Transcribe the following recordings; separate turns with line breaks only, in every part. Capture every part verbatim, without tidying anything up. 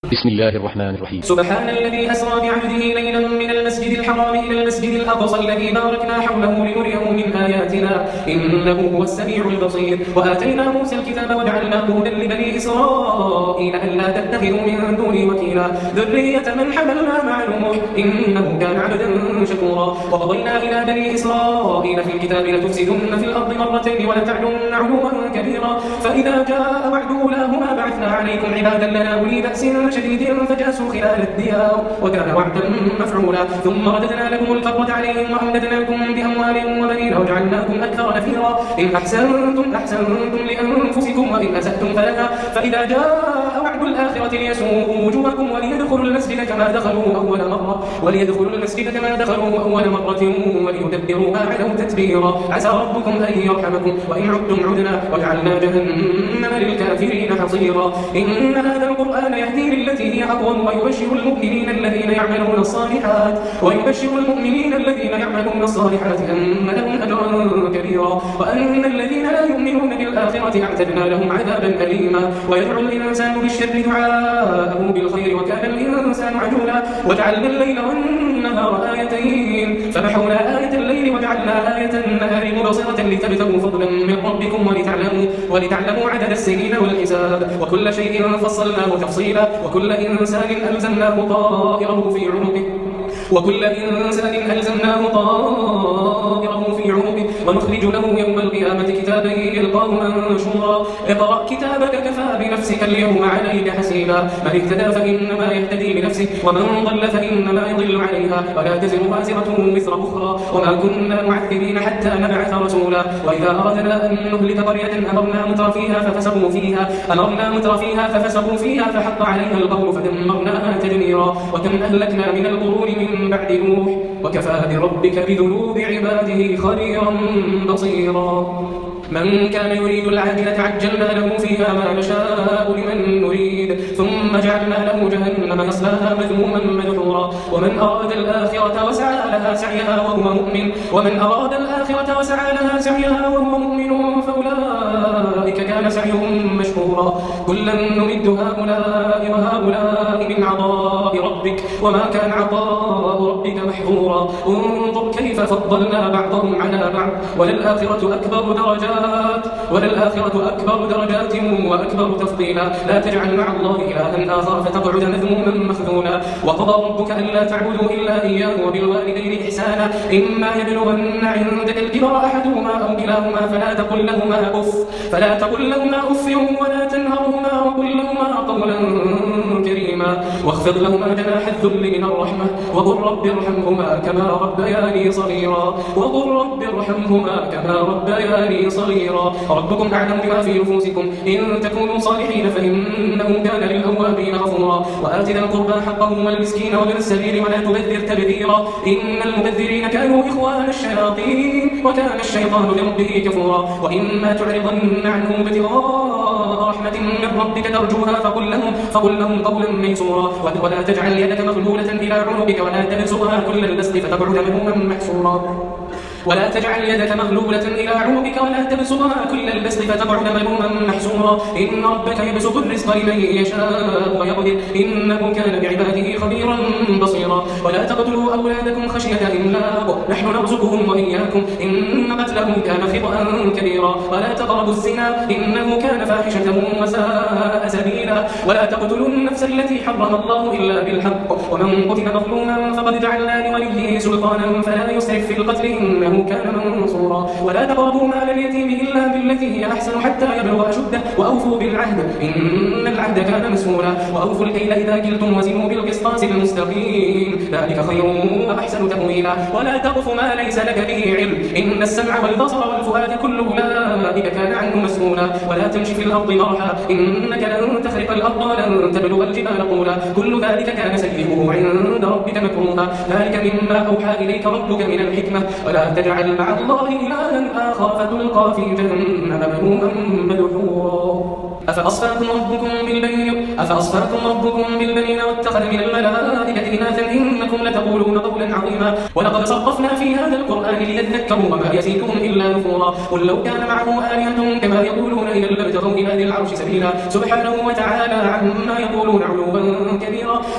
بسم الله الرحمن الرحيم.
سبحان الذي أسرى بعبده ليلا من المسجد الحرام إلى المسجد الأقصى الذي باركنا حوله لنريه من آياتنا إنه هو السميع البصير. وآتينا موسى الكتاب وجعلناه هدى لبني إسرائيل ألا تتخذوا من دوني وكيلا ذرية من حملنا مع نوح إنه كان عبدا شكورا. وقضينا إلى بني إسرائيل في الكتاب لتفسدن في الأرض مرتين ولتعلن علوا كبيرا فإذا جاء وعد أولاهما بعثنا عليكم عبادا لنا أولي بأس شديد فجاسوا خلال الديار وكان وعدا مفعولا. ثم رددنا لكم الكرة عليهم وأمددناكم بأموال وبنين وجعلناكم أكثر نفيرا. إن أحسنتم أحسنتم لأنفسكم وإن أسأتم فلها. فإذا جاء وعد الآخرة ليسوءوا وجوهكم وليدخلوا المسجد كما دخلوا أول مرة وليدخلوا المسجد كما دخلوا أول مرة وليتبروا ما علوا تتبيرا. عسى ربكم أن يرحمكم وإن عدتم عدنا وجعلنا جهنم للكافرين حصيرا. إن هذا القرآن يهدي التي هي أقوم ويبشر المؤمنين الذين يعملون الصالحات ويبشر المؤمنين الذين يعملون الصالحات أن لهم أجرا كبيرا وأن الذين لا يؤمنون بالآخرة اعتدنا لهم عذابا أليما. ويدعو الإنسان بالشر دعاءه بالخير وكان الإنسان عجولا. وجعلنا الليل والنهار آيتين فمحونا آية الليل وجعلنا آية النهار مبصرة لتبتغوا فضلا من ربكم ولتعلموا ولتعلموا عدد السنين والحساب وكل شيء فصلناه تفصيلا. وكل إنسان ألزمناه طائره في عنقه وكل إنسان ألزمناه طائره في عنقه ونخرج له يوم القيامة كتابا يلقاه منشورا. اقرأ كتابك كفى بنفسك اليوم عليك حسيبا. من اهتدى فإنما يهتدي لنفسه ومن ضل فإنما يضل عليها ولا تزر وازرة وزر أخرى وما كنا معذبين حتى نبعث رسولا. وإذا أردنا أن نهلك قرية أمرنا متر فيها ففسقوا فيها أمرنا متر فيها ففسقوا فيها فحق عليها القول فدمرناها تدميرا. وكم أهلكنا من القرون من بعد نوح وكفى بربك بذنوب عباده خبيرا بصيرا. من كان يريد العاجلة عجلنا له فيها ما نشاء لمن نريد ثم جعلنا له جهنم يصلاها مذموما مدحورا. ومن أراد الآخرة وسعى لها سعيها وهو مؤمن ومن أراد الآخرة وسعى لها سعيها وهو مؤمن فأولئك كان سعيهم مشكورا. كلا نمد هؤلاء وهؤلاء من عطاء ربك وما كان عطاء ربك محظورا. انظر كيف فضلنا بعضهم على بعض وللآخرة أكبر درجات وللآخرة أكبر درجات وأكبر تفضيلا. لا تجعل مع الله إلها آخر فتقعد مذموما مخذولا. وقضى ربك ألا تعبدوا إلا إياه وبالوالدين إحسانا إما يبلغن عندك الكبر أحدهما أو كلاهما فلا تقل لهما أف فلا تقل لهما أف ولا تنهرهما وقل لهما قولا كريما واخفض لهما جناح الذل من الرحمة وقل رب ارحمهما كما ربياني صغيرا وقل رب ارحمهما كما ربياني صغيرا. ربكم أعلم بما في نفوسكم إن تكونوا صالحين فإنه كان للأوابين غفورا. وآت ذا القربى حقه والمسكين وابن السبيل ولا تبذر تبذيرا إن المبذرين كانوا إخوان الشياطين وكان الشيطان لربه كفورا. وإما تعرضن عنهم ابتغاء رحمة من ربك ترجوها فقل لهم فقل لهم قولا ميسورا. ولا تجعل يدك مغلولة إلى عنقك ولا تبسطها كل البسط فتقعد مذموما محسورا. ولا تجعل يدك مغلولة إلى عنقك ولا تبسطها كل البسط فتقعد ملوما محسورا. إن ربك يبسط الرزق لمن يشاء ويقدر إنه كان بعباده خبيرا بصيرا. ولا تقتلوا أولادكم خشية إملاق نحن نرزقهم وإياكم إن قتلهم كان خطأ كبيرا. ولا تقربوا الزنا إنه كان فاحشة وساء سبيلا. ولا تقتلوا النفس التي حرم الله إلا بالحق ومن قتل مظلوما فقد جعلنا لوليه سلطانا فلا يسرف في القتل إنه كان منصورا. ولا تقربوا مال اليتيم إلا بالتي هي أحسن حتى يبلغ أشده وأوفوا بالعهد إن العهد كان مسؤولا. وأوفوا الكيل إذا كلتم وزنوا بالقسطاس المستقيم ذلك خير وأحسن تأويلا. ولا تقف ما ليس لك به علم إن السمع والبصر والفؤاد كل أولئك كان عنه مسؤولا. ولا تمشي في الأرض مرحا إنك لن تخرق الأرض ولن تبلغ الجبال طولا كل ذلك كان سيئه عند ربك مكروها. ذلك مما أوحى إليك ربك من الحكمة. ولا تجعل مع الله إلها آخر فتلقى في جهنم ملوما مدحورا. أفأصفاكم ربكم بالبنين أفأصفاكم ربكم بالبنين واتخذ من الملائكة إناثا إنكم لتقولون قولا عظيما. ولقد صرفنا في هذا القرآن ليذكروا وما يزيدهم إلا نفورا. قل لو كان معه آلهة كما يقولون إذا لابتغوا إلى ذي العرش سبيلا سبحانه وتعالى عما يقولون علوا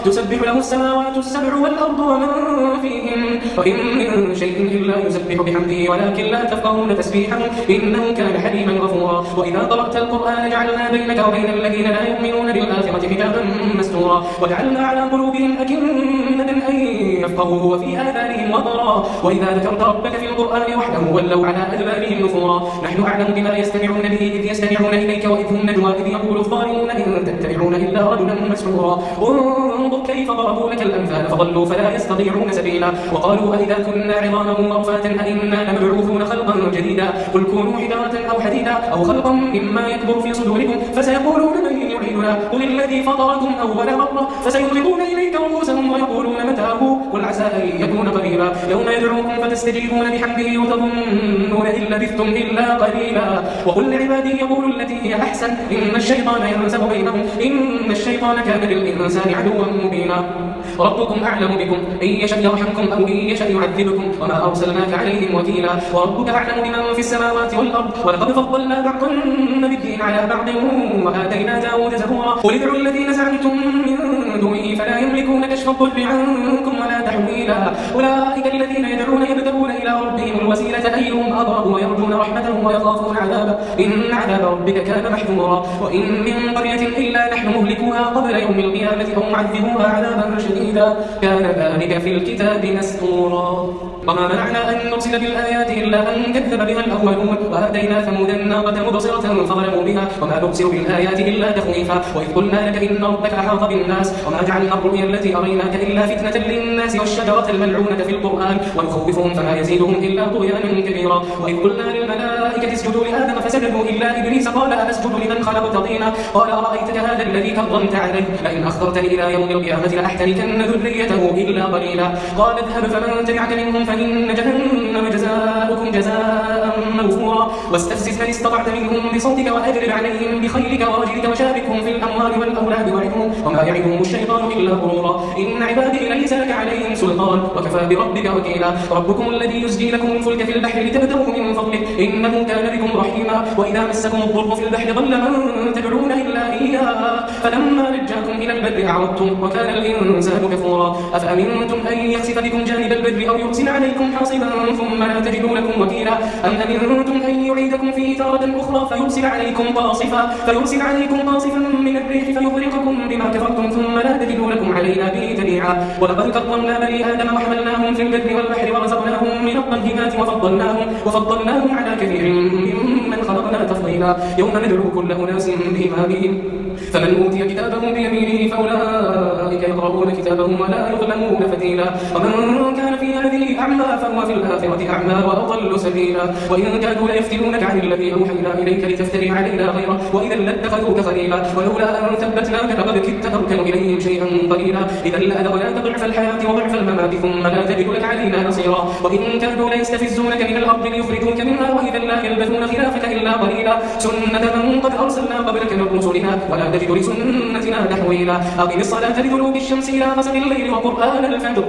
تسبح له السماوات السبع والأرض ومن فيهن وإن من شيء إلا يسبح بحمده ولكن لا تفقهون تسبيحهم إنه كان حليما غفورا وإذا قرأت القرآن جعلنا بينك وبين الذين لا يؤمنون بالآخرة حجابا مستورا وجعلنا على قلوبهم أكنة أن يفقهوه وفي آذانهم وقرا وإذا ذكرت ربك في القرآن وحده ولوا على أدبارهم نفورا نحن أعلم بما يستمعون به إذ يستمعون إليك وإذ هم نجوى إذ يقول الظالمون إن تتبعون إلا رجلا مسحورا انظر كيف ضربوا لك الأمثال فضلوا فلا يستطيعون سبيلا وقالوا أئذا كنا عظاما ورفاتا أئنا لمبعوثون خلقا جديدا قل كونوا حجارة أو حديدا أو خلقا مما يكبر في صدوركم فسيقولون من يعيدنا قل الذي فطركم أول مرة فسينغضون إليك رؤوسهم ويقولون متى هو قل عسى أن يكون قريبا يوم يدعوكم فتستجيبون بحمده وتظنون إن لبثتم إلا قليلا وقل لعبادي يقولوا التي هي أحسن إن الشيطان ينزغ بينهم إن الشيطان كان للإنسان عدوا مبينا ربكم أعلم بكم إن يشأ يرحمكم أو إن يشأ يعذبكم وما أرسلناك عليهم وكيلا وربك أعلم بمن في السماوات والأرض ولقد فضلنا بعض النبيين على بعض وآتينا داود زبورا قل ادعوا الذين زعمتم من دونه فلا يملكون كشف الضر عنكم ولا تحويلا أولئك الذين يدعون يبتغون إلى ربهم الوسيلة أيهم أقرب ويرجون رحمته ويخافون عذابه إن عذاب ربك كان محذورا وإن من قرية إلا نحن مهلكوها قبل يوم القيامة أو معذبوها عذابا شديدا كان ذلك في الكتاب مسطورا وما منعنا أن نرسل بالآيات إلا أن كذب بها الأولون وآتينا ثمود الناقة مبصرة فظلموا بها وما نرسل بالآيات إلا تخويفا وإذ قلنا لك إن ربك أحاط بالناس وما جعلنا الرؤيا التي أريناك إلا فتنة للناس والشجرة الملعونة في القرآن ونخوفهم فما يزيدهم إلا طغيانا كبيرا وإذ قلنا للملائكة اسجدوا لآدم فسجدوا إلا إبليس قال أسجد لمن خلقت طينا قال أرأيتك هذا الذي كرمت عليه لئن أخرتني إلى يوم القيامة لأحتركن ذريته إلا قليلا قال اذهب فمن تبعك منهم فإن جهنم جزاؤكم جزاء موفورا واستفزز من استطعت منهم بصوتك وأجلب عليهم بخيلك ورجلك وشاركهم في الأموال والأولاد وعدهم وما يعدهم الشيطان إلا غرورا إن عبادي ليس لك عليهم سلطان وكفى بربك وكيلا ربكم الذي يزجي لكم الفلك في البحر لتبتغوا من فضله إنه كان بكم رحيما وإذا مسكم الضر في البحر ضل من تدعون إلا إياه فلما نجاكم إلى البر أعرضتم وكان الإنسان كفورا أفأمنتم أن يخسف بكم جانب البر أو يرسل عليكم حاصبا ثم لا تجدوا لكم وكيلا أم أمنتم أن يعيدكم فيه تارة أخرى فيرسل عليكم قاصفا فيرسل عليكم قاصفا من الريح فيغرقكم بما كفرتم ثم لا تجدوا لكم علينا به تبيعا ولقد كرمنا بني آدم وحملناهم في البر والبحر ورزقناهم من الطيبات وفضلناهم وفضلناهم على كثير ممن خلقنا تفضيلا يوم ندعو كل أناس بإمامهم فمن أوتي كتابه بيمينه فأولئك يقرؤون كتابهم ولا يظلمون فتيلا ومن كان في هذه أعمى فهو في الآخرة أعمى وأضل سبيلا وإن كادوا ليفتنونك عن الذي أوحينا إليك لتفتري علينا غيره وإذا لاتخذوك خليلا ولولا أن ثبتناك لقد كدت تركن إليهم شيئا قليلا إذا لأذقناك ضعف الحياة وضعف الممات ثم لا تجد لك علينا نصيرا وإن كادوا ليستفزونك من الأرض ليخرجوك منها وإذا لا يلبثون خلافك إلا قليلا سنة من قد أرسلنا قبلك من رسلنا ولا تجد لسنتنا تحويلا أقم الصلاة لدلوك الشمس إلى غسق الليل وقرآن الفجر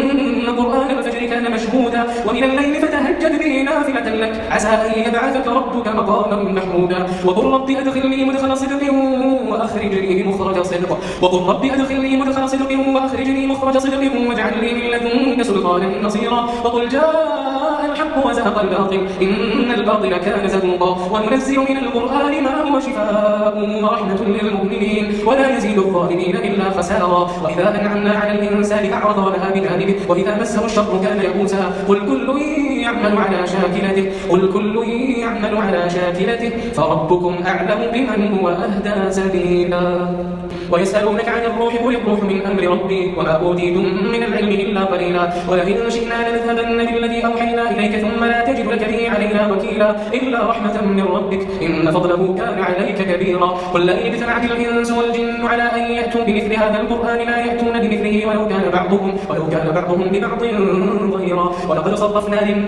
إن قرآن الفجر كان مشهودا ومن الليل فتهجد به نافلة لك عسى أن يبعثك ربك مقاما محمودا وقل رب أدخلني مدخل صدق وأخرجني مخرج صدق وقل رب أدخلني مدخل صدق وأخرجني مخرج صدق واجعل لي من لدنك سلطانا نصيرا وقل جاء الحق وزهق الباطل إن الباطل كان زهوقا وننزل من القرآن ما هو شفاء ورحمة للمؤمنين ولا يزيد الظالمين إلا خسارا وإذا أنعمنا على الإنسان أعرض ونهى بجانبه وإذا مسه الشر كان يئوسا قل كل يعمل على شاكلته قل كل يعمل على شاكلته فربكم أعلم بمن هو أهدى سبيلا ويسألونك عن الروح قل الروح من أمر ربي وما أوتيتم من العلم إلا قليلا ولئن شئنا لنذهبن بالذي أوحينا إليك ثم لا تجد لك به علينا وكيلا إلا رحمة من ربك إن فضله كان عليك كبيرا قل لئن اجتمعت الإنس والجن على أن يأتوا بمثل هذا القرآن لا يأتون بمثله ولو كان بعضهم ولو كان بعضهم ببعض ظهيرا ولقد صرفنا للناس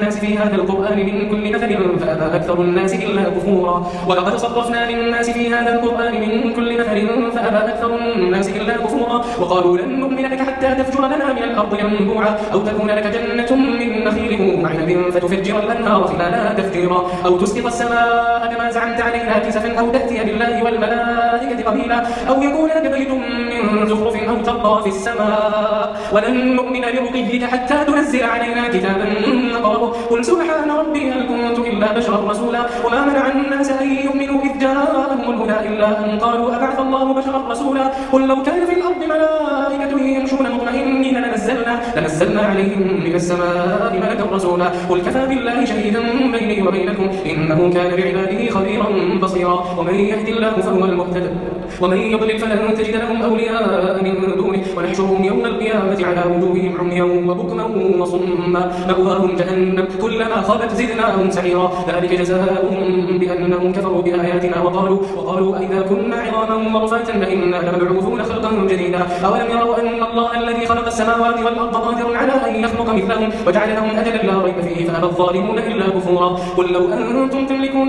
للناس في هذا القرآن من كل مثل فأبى أكثر الناس إلا كفورا ولقد صرفنا للناس في هذا القرآن من كل مثل فأبى أكثر الناس إلا كفورا وقالوا لن نؤمن لك حتى تفجر لنا من الأرض ينبوعا أو تكون لك جنة من نخيل وعنب فتفجر الأنهار خلالها تفجيرا أو تسقط السماء كما زعمت علينا كسفا أو تأتي بالله والملائكة قبيلا أو يكون لك بيت من زخرف أو ترقى في السماء ولن نؤمن لرقيك حتى تنزل علينا كتابا نقرأه قل سبحان ربي هل كنت إلا بشرا رسولا وما منع الناس أن يؤمنوا إذ جاءهم الهدى إلا أن قالوا أبعث الله بشرا رسولا قل لو كان في الأرض ملائكة يمشون مطمئنين لنزلنا لنزلنا عليهم من السماء ملكا رسولا قل كفى بالله شهيدا بيني وبينكم إنه كان بعباده خبيرا بصيرا ومن يهد الله فهو المهتد ومن يضلل فلن تجد لهم أولياء من دونه ونحشرهم يوم القيامة على وجوههم عميا وبكما وصما مأواهم جهنم كلما خابت زدناهم سعيرا ذلك جزاؤهم بأنهم كفروا بآياتنا وقالوا وقالوا أئذا كنا عظاما ورفاتا فإنا لمبعوثون خلقا جديدا أولم يروا أن الله الذي خلق السماوات والأرض قادر على أن يخلق مثلهم وجعل لهم أجلا لا ريب فيه فأبى الظالمون إلا كفورا قل لو أنتم تملكون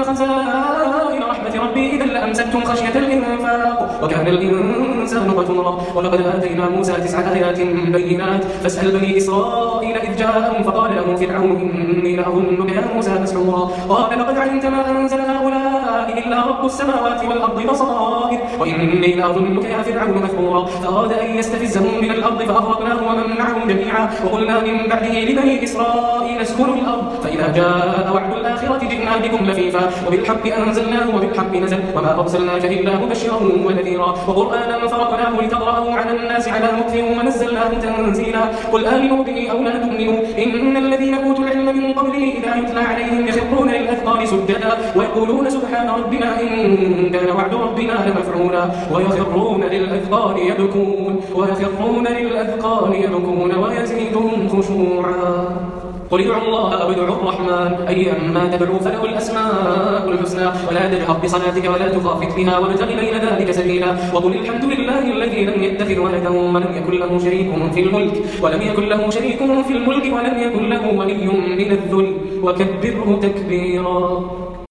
خزائن رحمة ربي إذا لأمسكتم خشية الإنفاق وكان الإنسان قتورا ولقد آتينا موسى تسع آيات بينات فاسأل بني إسرائيل إذ جاءهم فقال له فرعون إني لأظنك يا موسى مسحورا قال لقد علمت ما أنزل هؤلاء إلا رب السماوات والأرض بصائر وإني لأظنك يا فرعون مثبورا فأراد أن يستفزهم من الأرض فأغرقناه ومن معهم جميعا وقلنا من بعده لبني إسرائيل اسكنوا الأرض فإذا جاء وعد الآخرة جئنا بكم لفيفا وبالحق أنزلناه وبالحق نزل وما أرسلناك إلا مبشرا ونذيرا وقرآنا فرقناه لتقرأه على الناس على مكث ونزلناه تنزيلا قل آمنوا به أو لا تؤمنوا إن الذين أوتوا العلم من قبله إذا يتلى عليهم يخرون للأذقان سجدا ويقولون سبحان ربنا إن كان وعد ربنا لمفعولا ويخرون للأذقان يبكون ويخرون للأذقان يبكون ويزيدهم خشوعا قل ادعوا الله أو ادعوا الرحمن أيما تدعوا فله الأسماء الحسنى ولا تجهر بصلاتك ولا تخافت بها وابتغ بين ذلك سبيلا وقل الحمد لله الذي لم يتخذ ولدا ولم يكن له شريك في الملك ولم يكن له شريك في الملك ولم يكن له ولي من الذل وكبره تكبيرا.